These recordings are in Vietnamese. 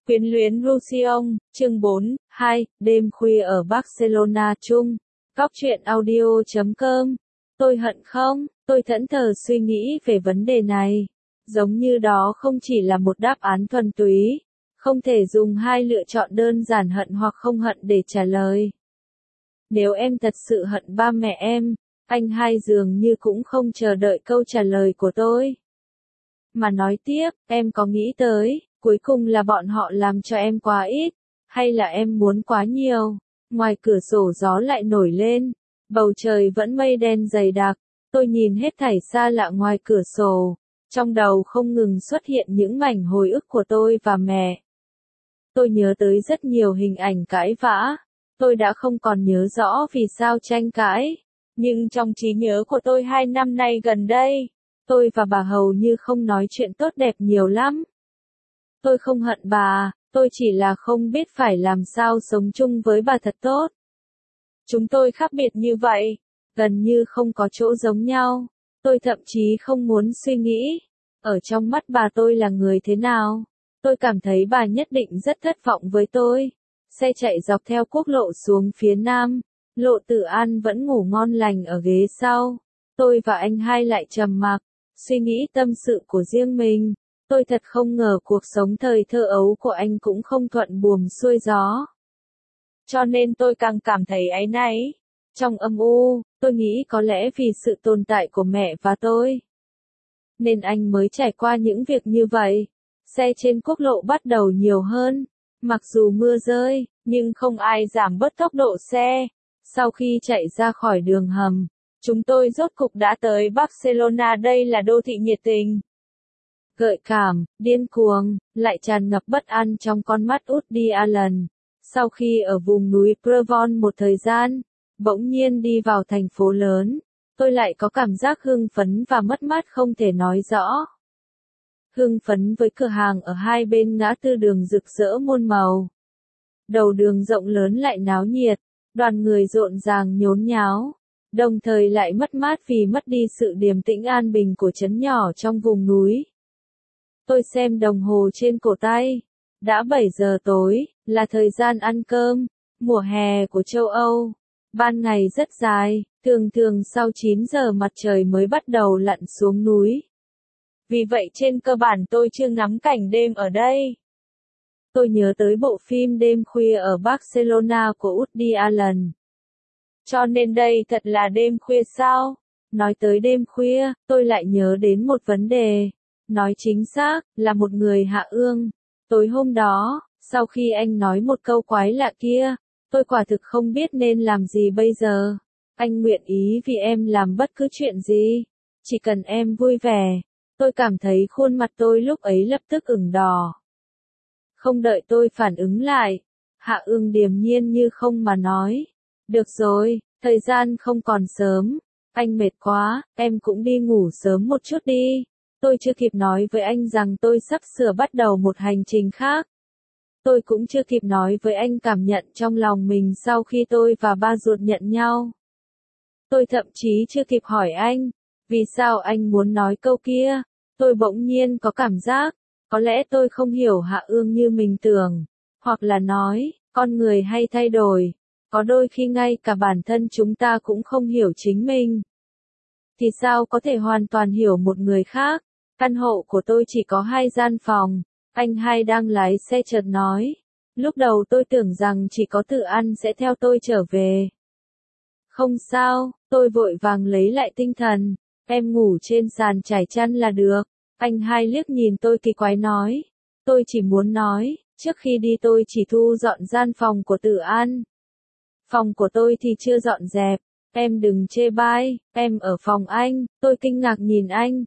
Quyến luyến Roussillon, chương 4, 2, đêm khuya ở Barcelona chung. Góc truyện audio.com. Tôi hận không? Tôi thẫn thờ suy nghĩ về vấn đề này. Giống như đó không chỉ là một đáp án thuần túy. Không thể dùng hai lựa chọn đơn giản hận hoặc không hận để trả lời. Nếu em thật sự hận ba mẹ em, anh hai dường như cũng không chờ đợi câu trả lời của tôi. Mà nói tiếp, em có nghĩ tới, cuối cùng là bọn họ làm cho em quá ít, hay là em muốn quá nhiều? Ngoài cửa sổ gió lại nổi lên, bầu trời vẫn mây đen dày đặc, tôi nhìn hết thảy xa lạ ngoài cửa sổ, trong đầu không ngừng xuất hiện những mảnh hồi ức của tôi và mẹ. Tôi nhớ tới rất nhiều hình ảnh cãi vã, tôi đã không còn nhớ rõ vì sao tranh cãi, nhưng trong trí nhớ của tôi 2 năm nay gần đây, tôi và bà hầu như không nói chuyện tốt đẹp nhiều lắm. Tôi không hận bà, tôi chỉ là không biết phải làm sao sống chung với bà thật tốt. Chúng tôi khác biệt như vậy, gần như không có chỗ giống nhau. Tôi thậm chí không muốn suy nghĩ, ở trong mắt bà tôi là người thế nào. Tôi cảm thấy bà nhất định rất thất vọng với tôi. Xe chạy dọc theo quốc lộ xuống phía nam, Lộ Tử An vẫn ngủ ngon lành ở ghế sau. Tôi và anh hai lại trầm mặc, suy nghĩ tâm sự của riêng mình. Tôi thật không ngờ cuộc sống thời thơ ấu của anh cũng không thuận buồm xuôi gió. Cho nên tôi càng cảm thấy áy náy. Trong âm u, tôi nghĩ có lẽ vì sự tồn tại của mẹ và tôi, nên anh mới trải qua những việc như vậy. Xe trên quốc lộ bắt đầu nhiều hơn. Mặc dù mưa rơi, nhưng không ai giảm bớt tốc độ xe. Sau khi chạy ra khỏi đường hầm, chúng tôi rốt cục đã tới Barcelona. Đây là đô thị nhiệt tình, gợi cảm, điên cuồng, lại tràn ngập bất an trong con mắt Woody Allen. Sau khi ở vùng núi Provence một thời gian, bỗng nhiên đi vào thành phố lớn, tôi lại có cảm giác hưng phấn và mất mát không thể nói rõ. Hưng phấn với cửa hàng ở hai bên ngã tư đường rực rỡ muôn màu. Đầu đường rộng lớn lại náo nhiệt, đoàn người rộn ràng nhốn nháo, đồng thời lại mất mát vì mất đi sự điềm tĩnh an bình của trấn nhỏ trong vùng núi. Tôi xem đồng hồ trên cổ tay. Đã 7 giờ tối, là thời gian ăn cơm. Mùa hè của châu Âu. Ban ngày rất dài, thường sau 9 giờ mặt trời mới bắt đầu lặn xuống núi. Vì vậy trên cơ bản tôi chưa ngắm cảnh đêm ở đây. Tôi nhớ tới bộ phim Đêm khuya ở Barcelona của Woody Allen. Cho nên đây thật là đêm khuya sao? Nói tới đêm khuya, tôi lại nhớ đến một vấn đề. Nói chính xác, là một người Hạ Ương. Tối hôm đó, sau khi anh nói một câu quái lạ kia, tôi quả thực không biết nên làm gì bây giờ. Anh nguyện ý vì em làm bất cứ chuyện gì, chỉ cần em vui vẻ. Tôi cảm thấy khuôn mặt tôi lúc ấy lập tức ửng đỏ. Không đợi tôi phản ứng lại, Hạ Ương điềm nhiên như không mà nói. Được rồi, thời gian không còn sớm, anh mệt quá, em cũng đi ngủ sớm một chút đi. Tôi chưa kịp nói với anh rằng tôi sắp sửa bắt đầu một hành trình khác. Tôi cũng chưa kịp nói với anh cảm nhận trong lòng mình sau khi tôi và ba ruột nhận nhau. Tôi thậm chí chưa kịp hỏi anh, vì sao anh muốn nói câu kia. Tôi bỗng nhiên có cảm giác, có lẽ tôi không hiểu Hạ Ương như mình tưởng. Hoặc là nói, con người hay thay đổi. Có đôi khi ngay cả bản thân chúng ta cũng không hiểu chính mình. Thì sao có thể hoàn toàn hiểu một người khác? Căn hộ của tôi chỉ có 2 gian phòng. Anh hai đang lái xe chợt nói. Lúc đầu tôi tưởng rằng chỉ có Tử An sẽ theo tôi trở về. Không sao, tôi vội vàng lấy lại tinh thần. Em ngủ trên sàn trải chăn là được. Anh hai liếc nhìn tôi kỳ quái nói. Tôi chỉ muốn nói, trước khi đi tôi chỉ thu dọn gian phòng của Tử An. Phòng của tôi thì chưa dọn dẹp. Em đừng chê bai, em ở phòng anh. Tôi kinh ngạc nhìn anh.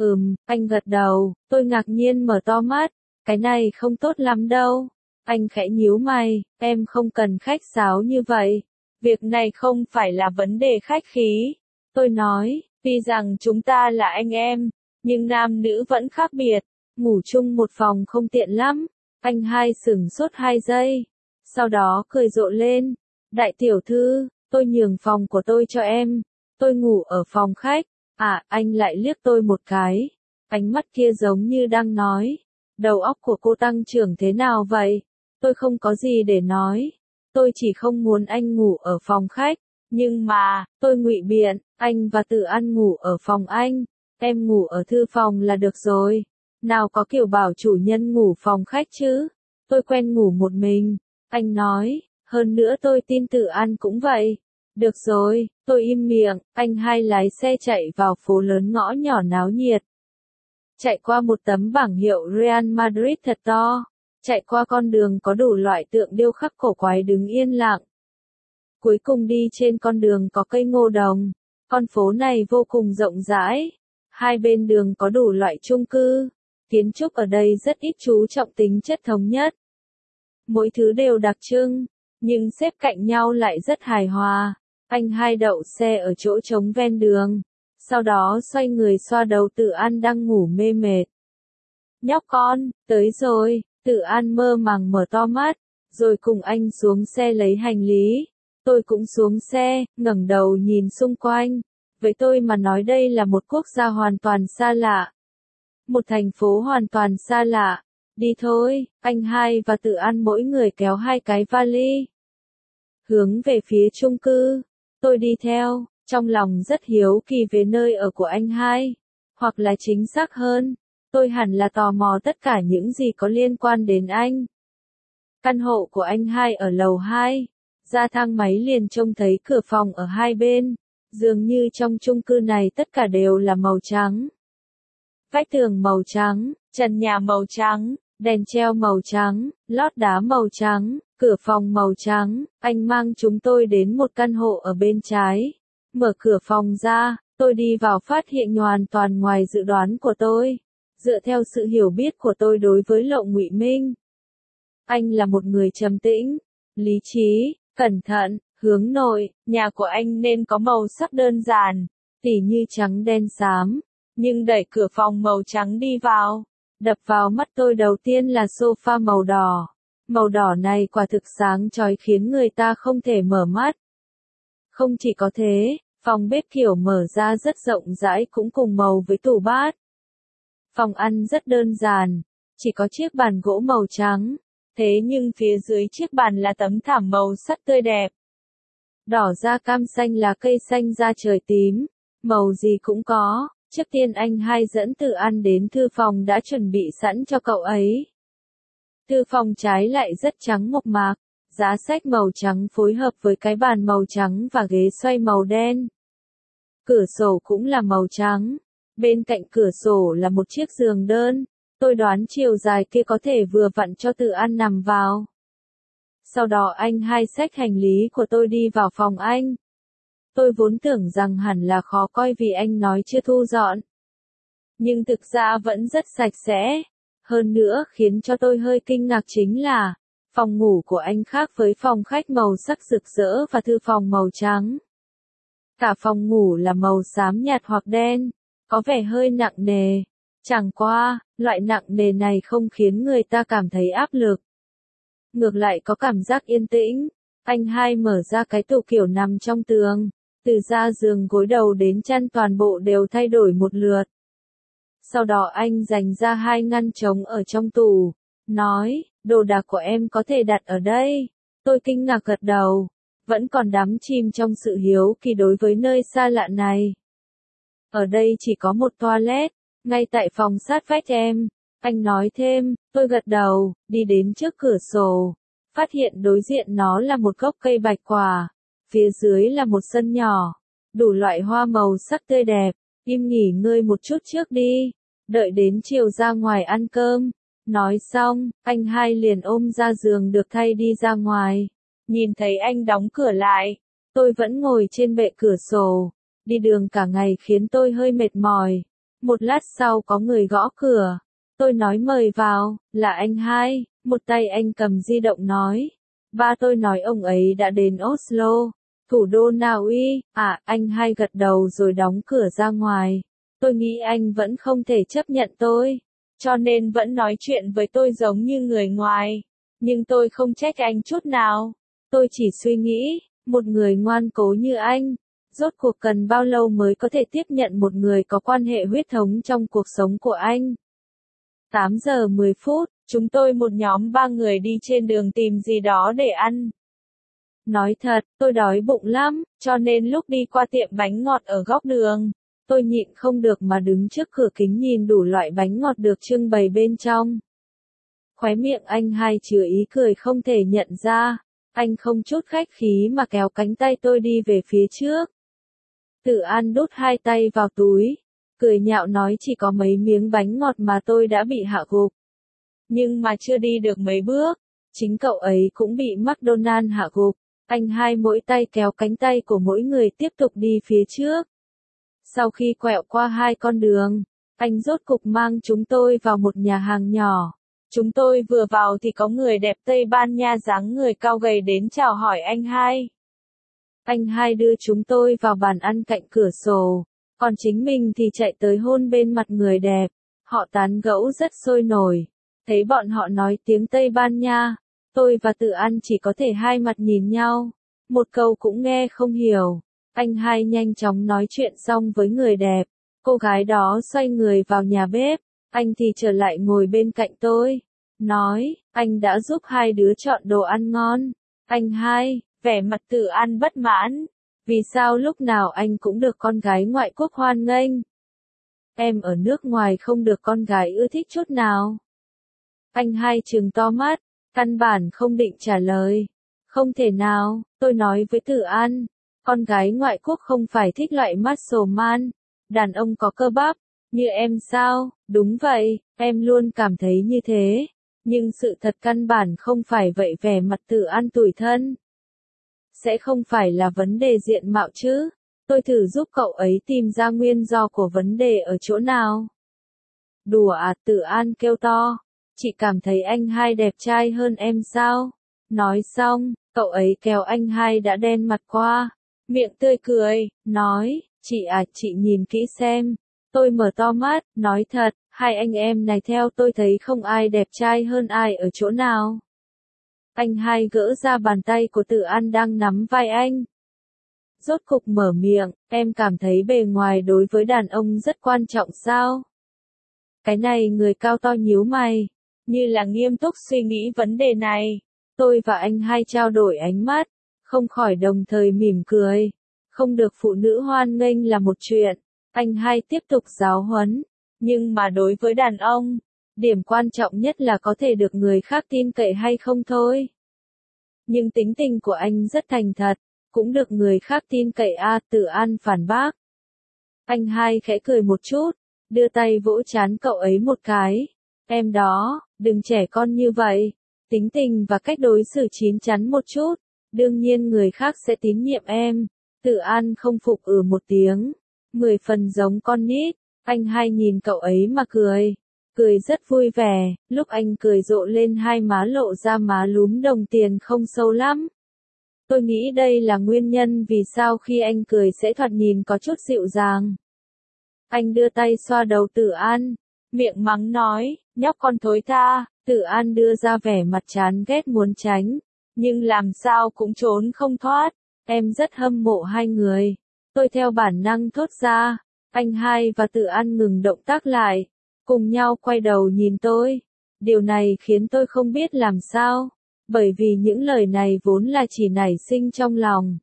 Anh gật đầu. Tôi ngạc nhiên mở to mắt. Cái này không tốt lắm đâu. Anh khẽ nhíu mày. Em không cần khách sáo như vậy. Việc này không phải là vấn đề khách khí. Tôi nói, tuy rằng chúng ta là anh em, nhưng nam nữ vẫn khác biệt. Ngủ chung một phòng không tiện lắm. Anh hai sửng sốt 2 giây. Sau đó cười rộ lên. Đại tiểu thư, tôi nhường phòng của tôi cho em. Tôi ngủ ở phòng khách. À, anh lại liếc tôi một cái. Ánh mắt kia giống như đang nói. Đầu óc của cô tăng trưởng thế nào vậy? Tôi không có gì để nói. Tôi chỉ không muốn anh ngủ ở phòng khách. Nhưng mà, tôi ngụy biện, anh và Tự An ngủ ở phòng anh. Em ngủ ở thư phòng là được rồi. Nào có kiểu bảo chủ nhân ngủ phòng khách chứ. Tôi quen ngủ một mình. Anh nói, hơn nữa tôi tin Tự An cũng vậy. Được rồi, tôi im miệng, anh hai lái xe chạy vào phố lớn ngõ nhỏ náo nhiệt. Chạy qua một tấm bảng hiệu Real Madrid thật to. Chạy qua con đường có đủ loại tượng điêu khắc cổ quái đứng yên lặng. Cuối cùng đi trên con đường có cây ngô đồng. Con phố này vô cùng rộng rãi. Hai bên đường có đủ loại chung cư. Kiến trúc ở đây rất ít chú trọng tính chất thống nhất. Mỗi thứ đều đặc trưng, nhưng xếp cạnh nhau lại rất hài hòa. Anh hai đậu xe ở chỗ trống ven đường. Sau đó xoay người xoa đầu Tự An đang ngủ mê mệt. Nhóc con, tới rồi. Tự An mơ màng mở to mắt, rồi cùng anh xuống xe lấy hành lý. Tôi cũng xuống xe, ngẩng đầu nhìn xung quanh. Với tôi mà nói đây là một quốc gia hoàn toàn xa lạ. Một thành phố hoàn toàn xa lạ. Đi thôi, anh hai và Tự An mỗi người kéo hai cái vali. Hướng về phía chung cư. Tôi đi theo, trong lòng rất hiếu kỳ về nơi ở của anh hai. Hoặc là chính xác hơn, tôi hẳn là tò mò tất cả những gì có liên quan đến anh. Căn hộ của anh hai ở lầu 2. Ra thang máy liền trông thấy cửa phòng ở hai bên. Dường như trong chung cư này tất cả đều là màu trắng. Vách tường màu trắng, trần nhà màu trắng, đèn treo màu trắng, lót đá màu trắng, cửa phòng màu trắng. Anh mang chúng tôi đến một căn hộ ở bên trái. Mở cửa phòng ra, tôi đi vào phát hiện hoàn toàn ngoài dự đoán của tôi. Dựa theo sự hiểu biết của tôi đối với Lộ Ngụy Minh, anh là một người trầm tĩnh, lý trí, cẩn thận, hướng nội. Nhà của anh nên có màu sắc đơn giản, tỉ như trắng đen xám. Nhưng đẩy cửa phòng màu trắng đi vào, đập vào mắt tôi đầu tiên là sofa màu đỏ. Màu đỏ này quả thực sáng chói khiến người ta không thể mở mắt. Không chỉ có thế, phòng bếp kiểu mở ra rất rộng rãi cũng cùng màu với tủ bát. Phòng ăn rất đơn giản, chỉ có chiếc bàn gỗ màu trắng. Thế nhưng phía dưới chiếc bàn là tấm thảm màu sắc tươi đẹp. Đỏ da cam xanh là cây xanh da trời tím, màu gì cũng có. Trước tiên anh hai dẫn Tự An đến thư phòng đã chuẩn bị sẵn cho cậu ấy. Thư phòng trái lại rất trắng mộc mạc, giá sách màu trắng phối hợp với cái bàn màu trắng và ghế xoay màu đen. Cửa sổ cũng là màu trắng, bên cạnh cửa sổ là một chiếc giường đơn, tôi đoán chiều dài kia có thể vừa vặn cho Tự An nằm vào. Sau đó anh hai xách hành lý của tôi đi vào phòng anh. Tôi vốn tưởng rằng hẳn là khó coi vì anh nói chưa thu dọn. Nhưng thực ra vẫn rất sạch sẽ. Hơn nữa khiến cho tôi hơi kinh ngạc chính là, phòng ngủ của anh khác với phòng khách màu sắc rực rỡ và thư phòng màu trắng. Cả phòng ngủ là màu xám nhạt hoặc đen, có vẻ hơi nặng nề. Chẳng qua, loại nặng nề này không khiến người ta cảm thấy áp lực. Ngược lại có cảm giác yên tĩnh. Anh hai mở ra cái tủ kiểu nằm trong tường. Từ da giường gối đầu đến chăn toàn bộ đều thay đổi một lượt. Sau đó anh dành ra hai ngăn trống ở trong tủ. Nói, đồ đạc của em có thể đặt ở đây. Tôi kinh ngạc gật đầu. Vẫn còn đắm chìm trong sự hiếu kỳ đối với nơi xa lạ này. Ở đây chỉ có một toilet, ngay tại phòng sát vách em. Anh nói thêm, tôi gật đầu, đi đến trước cửa sổ. Phát hiện đối diện nó là một gốc cây bạch quả. Phía dưới là một sân nhỏ, đủ loại hoa màu sắc tươi đẹp. Im nghỉ ngơi một chút trước đi, đợi đến chiều ra ngoài ăn cơm. Nói xong, anh hai liền ôm ra giường được thay đi ra ngoài. Nhìn thấy anh đóng cửa lại, tôi vẫn ngồi trên bệ cửa sổ. Đi đường cả ngày khiến tôi hơi mệt mỏi. Một lát sau có người gõ cửa. Tôi nói mời vào, là anh hai. Một tay anh cầm di động nói. Ba tôi nói ông ấy đã đến Oslo, thủ đô Na Uy. À, anh hai gật đầu rồi đóng cửa ra ngoài. Tôi nghĩ anh vẫn không thể chấp nhận tôi, cho nên vẫn nói chuyện với tôi giống như người ngoài. Nhưng tôi không trách anh chút nào. Tôi chỉ suy nghĩ, một người ngoan cố như anh, rốt cuộc cần bao lâu mới có thể tiếp nhận một người có quan hệ huyết thống trong cuộc sống của anh. 8 giờ 10 phút, chúng tôi một nhóm 3 người đi trên đường tìm gì đó để ăn. Nói thật, tôi đói bụng lắm, cho nên lúc đi qua tiệm bánh ngọt ở góc đường, tôi nhịn không được mà đứng trước cửa kính nhìn đủ loại bánh ngọt được trưng bày bên trong. Khóe miệng anh hai chứa ý cười không thể nhận ra, anh không chút khách khí mà kéo cánh tay tôi đi về phía trước. Tử An đút hai tay vào túi, cười nhạo nói chỉ có mấy miếng bánh ngọt mà tôi đã bị hạ gục. Nhưng mà chưa đi được mấy bước, chính cậu ấy cũng bị McDonald hạ gục. Anh hai mỗi tay kéo cánh tay của mỗi người tiếp tục đi phía trước. Sau khi quẹo qua hai con đường, anh rốt cục mang chúng tôi vào một nhà hàng nhỏ. Chúng tôi vừa vào thì có người đẹp Tây Ban Nha dáng người cao gầy đến chào hỏi anh hai. Anh hai đưa chúng tôi vào bàn ăn cạnh cửa sổ, còn chính mình thì chạy tới hôn bên mặt người đẹp. Họ tán gẫu rất sôi nổi. Thấy bọn họ nói tiếng Tây Ban Nha, tôi và Tử An chỉ có thể hai mặt nhìn nhau, một câu cũng nghe không hiểu. Anh hai nhanh chóng nói chuyện xong với người đẹp, cô gái đó xoay người vào nhà bếp, anh thì trở lại ngồi bên cạnh tôi, nói, anh đã giúp hai đứa chọn đồ ăn ngon. Anh hai, vẻ mặt Tử An bất mãn, vì sao lúc nào anh cũng được con gái ngoại quốc hoan nghênh? Em ở nước ngoài không được con gái ưa thích chút nào. Anh hai trừng to mắt, căn bản không định trả lời. Không thể nào, tôi nói với Tử An, con gái ngoại quốc không phải thích loại muscle man, đàn ông có cơ bắp, như em sao? Đúng vậy, em luôn cảm thấy như thế. Nhưng sự thật căn bản không phải vậy, vẻ mặt Tử An tủi thân. Sẽ không phải là vấn đề diện mạo chứ? Tôi thử giúp cậu ấy tìm ra nguyên do của vấn đề ở chỗ nào. Đùa à, Tử An kêu to. Chị cảm thấy anh hai đẹp trai hơn em sao? Nói xong, cậu ấy kéo anh hai đã đen mặt qua. Miệng tươi cười, nói, chị à, chị nhìn kỹ xem. Tôi mở to mắt, nói thật, hai anh em này theo tôi thấy không ai đẹp trai hơn ai ở chỗ nào. Anh hai gỡ ra bàn tay của Tử An đang nắm vai anh. Rốt cục mở miệng, em cảm thấy bề ngoài đối với đàn ông rất quan trọng sao? Cái này người cao to nhíu mày, như là nghiêm túc suy nghĩ vấn đề này. Tôi và anh hai trao đổi ánh mắt, không khỏi đồng thời mỉm cười. Không được phụ nữ hoan nghênh là một chuyện, anh hai tiếp tục giáo huấn. Nhưng mà đối với đàn ông, điểm quan trọng nhất là có thể được người khác tin cậy hay không thôi. Nhưng tính tình của anh rất thành thật, cũng được người khác tin cậy à, Tử An phản bác. Anh hai khẽ cười một chút, đưa tay vỗ trán cậu ấy một cái. Em đó, đừng trẻ con như vậy. Tính tình và cách đối xử chín chắn một chút, đương nhiên người khác sẽ tín nhiệm em. Tử An không phục một tiếng, 10 phần giống con nít. Anh hai nhìn cậu ấy mà cười, cười rất vui vẻ. Lúc anh cười rộ lên hai má lộ ra má lúm đồng tiền không sâu lắm. Tôi nghĩ đây là nguyên nhân vì sao khi anh cười sẽ thoạt nhìn có chút dịu dàng. Anh đưa tay xoa đầu Tử An, miệng mắng nói, nhóc con thối tha. Tử An đưa ra vẻ mặt chán ghét muốn tránh, nhưng làm sao cũng trốn không thoát. Em rất hâm mộ hai người. Tôi theo bản năng thốt ra. Anh hai và Tử An ngừng động tác lại, cùng nhau quay đầu nhìn tôi. Điều này khiến tôi không biết làm sao, bởi vì những lời này vốn là chỉ nảy sinh trong lòng.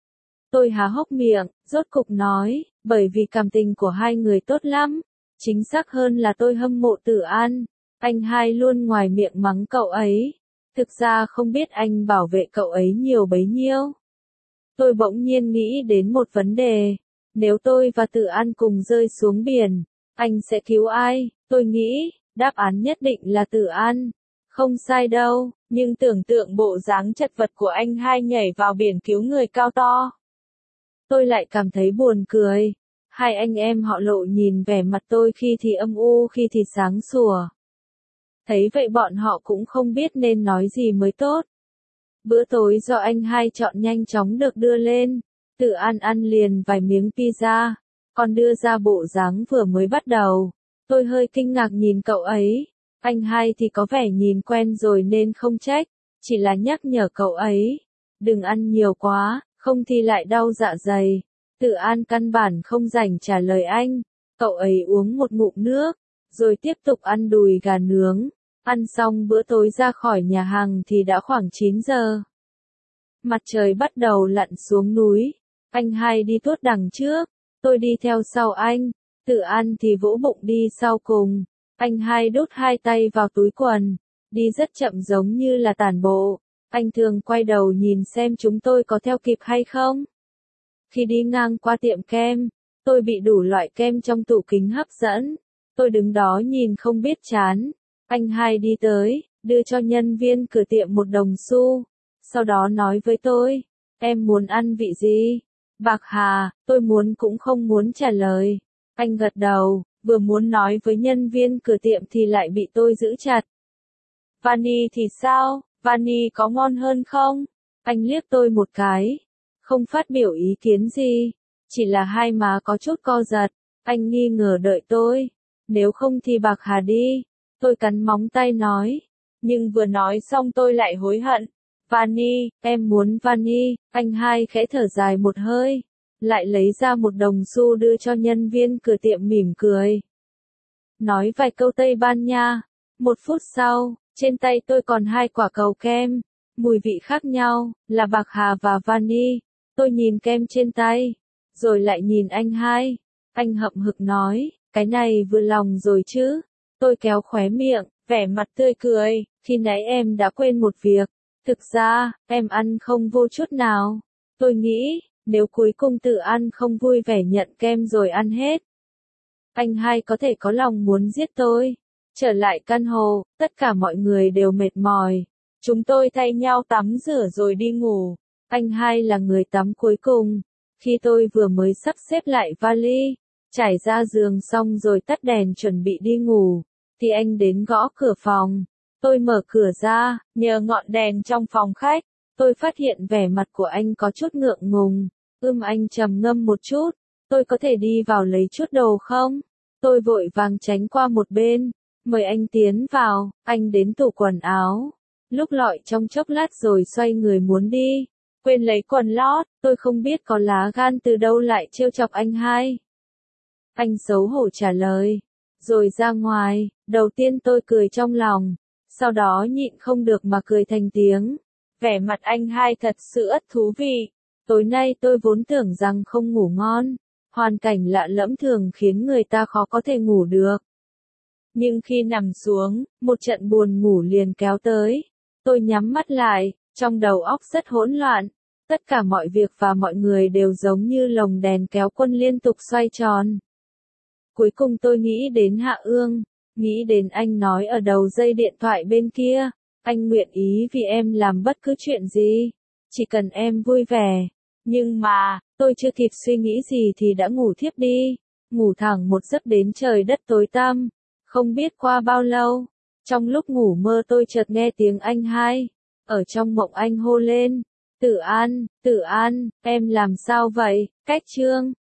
Tôi há hốc miệng, rốt cục nói, bởi vì cảm tình của hai người tốt lắm. Chính xác hơn là tôi hâm mộ Tử An. Anh hai luôn ngoài miệng mắng cậu ấy. Thực ra không biết anh bảo vệ cậu ấy nhiều bấy nhiêu. Tôi bỗng nhiên nghĩ đến một vấn đề. Nếu tôi và Tử An cùng rơi xuống biển, anh sẽ cứu ai? Tôi nghĩ, đáp án nhất định là Tử An. Không sai đâu, nhưng tưởng tượng bộ dáng chật vật của anh hai nhảy vào biển cứu người cao to. Tôi lại cảm thấy buồn cười. Hai anh em họ Lộ nhìn vẻ mặt tôi khi thì âm u khi thì sáng sủa. Thấy vậy bọn họ cũng không biết nên nói gì mới tốt. Bữa tối do anh hai chọn nhanh chóng được đưa lên. Tử An ăn liền vài miếng pizza, còn đưa ra bộ dáng vừa mới bắt đầu. Tôi hơi kinh ngạc nhìn cậu ấy. Anh hai thì có vẻ nhìn quen rồi nên không trách, chỉ là nhắc nhở cậu ấy. Đừng ăn nhiều quá, không thì lại đau dạ dày. Tử An căn bản không rảnh trả lời anh. Cậu ấy uống một ngụm nước, rồi tiếp tục ăn đùi gà nướng. Ăn xong bữa tối ra khỏi nhà hàng thì đã khoảng 9 giờ. Mặt trời bắt đầu lặn xuống núi. Anh hai đi tuốt đằng trước, tôi đi theo sau anh. Tự An thì vỗ bụng đi sau cùng. Anh hai đút hai tay vào túi quần, đi rất chậm giống như là tản bộ. Anh thường quay đầu nhìn xem chúng tôi có theo kịp hay không. Khi đi ngang qua tiệm kem, tôi bị đủ loại kem trong tủ kính hấp dẫn. Tôi đứng đó nhìn không biết chán. Anh hai đi tới, đưa cho nhân viên cửa tiệm một đồng xu. Sau đó nói với tôi, em muốn ăn vị gì? Bạc hà, tôi muốn cũng không muốn trả lời. Anh gật đầu, vừa muốn nói với nhân viên cửa tiệm thì lại bị tôi giữ chặt. Vani thì sao? Vani có ngon hơn không? Anh liếc tôi một cái, không phát biểu ý kiến gì, chỉ là hai má có chút co giật. Anh nghi ngờ đợi tôi, nếu không thì bạc hà đi. Tôi cắn móng tay nói, nhưng vừa nói xong tôi lại hối hận. Vani, em muốn vani. Anh hai khẽ thở dài một hơi, lại lấy ra một đồng xu đưa cho nhân viên cửa tiệm mỉm cười. Nói vài câu Tây Ban Nha. Một phút sau, trên tay tôi còn hai quả cầu kem, mùi vị khác nhau, là bạc hà và vani. Tôi nhìn kem trên tay, rồi lại nhìn anh hai. Anh hậm hực nói, cái này vừa lòng rồi chứ. Tôi kéo khóe miệng, vẻ mặt tươi cười, khi nãy em đã quên một việc. Thực ra, em ăn không vô chút nào. Tôi nghĩ, nếu cuối cùng Tự An không vui vẻ nhận kem rồi ăn hết, anh hai có thể có lòng muốn giết tôi. Trở lại căn hộ, tất cả mọi người đều mệt mỏi. Chúng tôi thay nhau tắm rửa rồi đi ngủ. Anh hai là người tắm cuối cùng. Khi tôi vừa mới sắp xếp lại vali, trải ra giường xong rồi tắt đèn chuẩn bị đi ngủ, thì anh đến gõ cửa phòng. Tôi mở cửa ra, nhờ ngọn đèn trong phòng khách, tôi phát hiện vẻ mặt của anh có chút ngượng ngùng. Anh trầm ngâm một chút, tôi có thể đi vào lấy chút đồ không? Tôi vội vàng tránh qua một bên, mời anh tiến vào. Anh đến tủ quần áo, lúc lọi trong chốc lát rồi xoay người muốn đi, quên lấy quần lót. Tôi không biết có lá gan từ đâu lại trêu chọc anh hai. Anh xấu hổ trả lời, rồi ra ngoài. Đầu tiên tôi cười trong lòng, sau đó nhịn không được mà cười thành tiếng. Vẻ mặt anh hai thật sự ất thú vị. Tối nay tôi vốn tưởng rằng không ngủ ngon, hoàn cảnh lạ lẫm thường khiến người ta khó có thể ngủ được. Nhưng khi nằm xuống, một trận buồn ngủ liền kéo tới. Tôi nhắm mắt lại, trong đầu óc rất hỗn loạn. Tất cả mọi việc và mọi người đều giống như lồng đèn kéo quân liên tục xoay tròn. Cuối cùng tôi nghĩ đến Hạ Ương, nghĩ đến anh nói ở đầu dây điện thoại bên kia. Anh nguyện ý vì em làm bất cứ chuyện gì, chỉ cần em vui vẻ. Nhưng mà, tôi chưa kịp suy nghĩ gì thì đã ngủ thiếp đi. Ngủ thẳng một giấc đến trời đất tối tăm. Không biết qua bao lâu, trong lúc ngủ mơ tôi chợt nghe tiếng anh hai. Ở trong mộng anh hô lên, Tự An, em làm sao vậy? Cách chương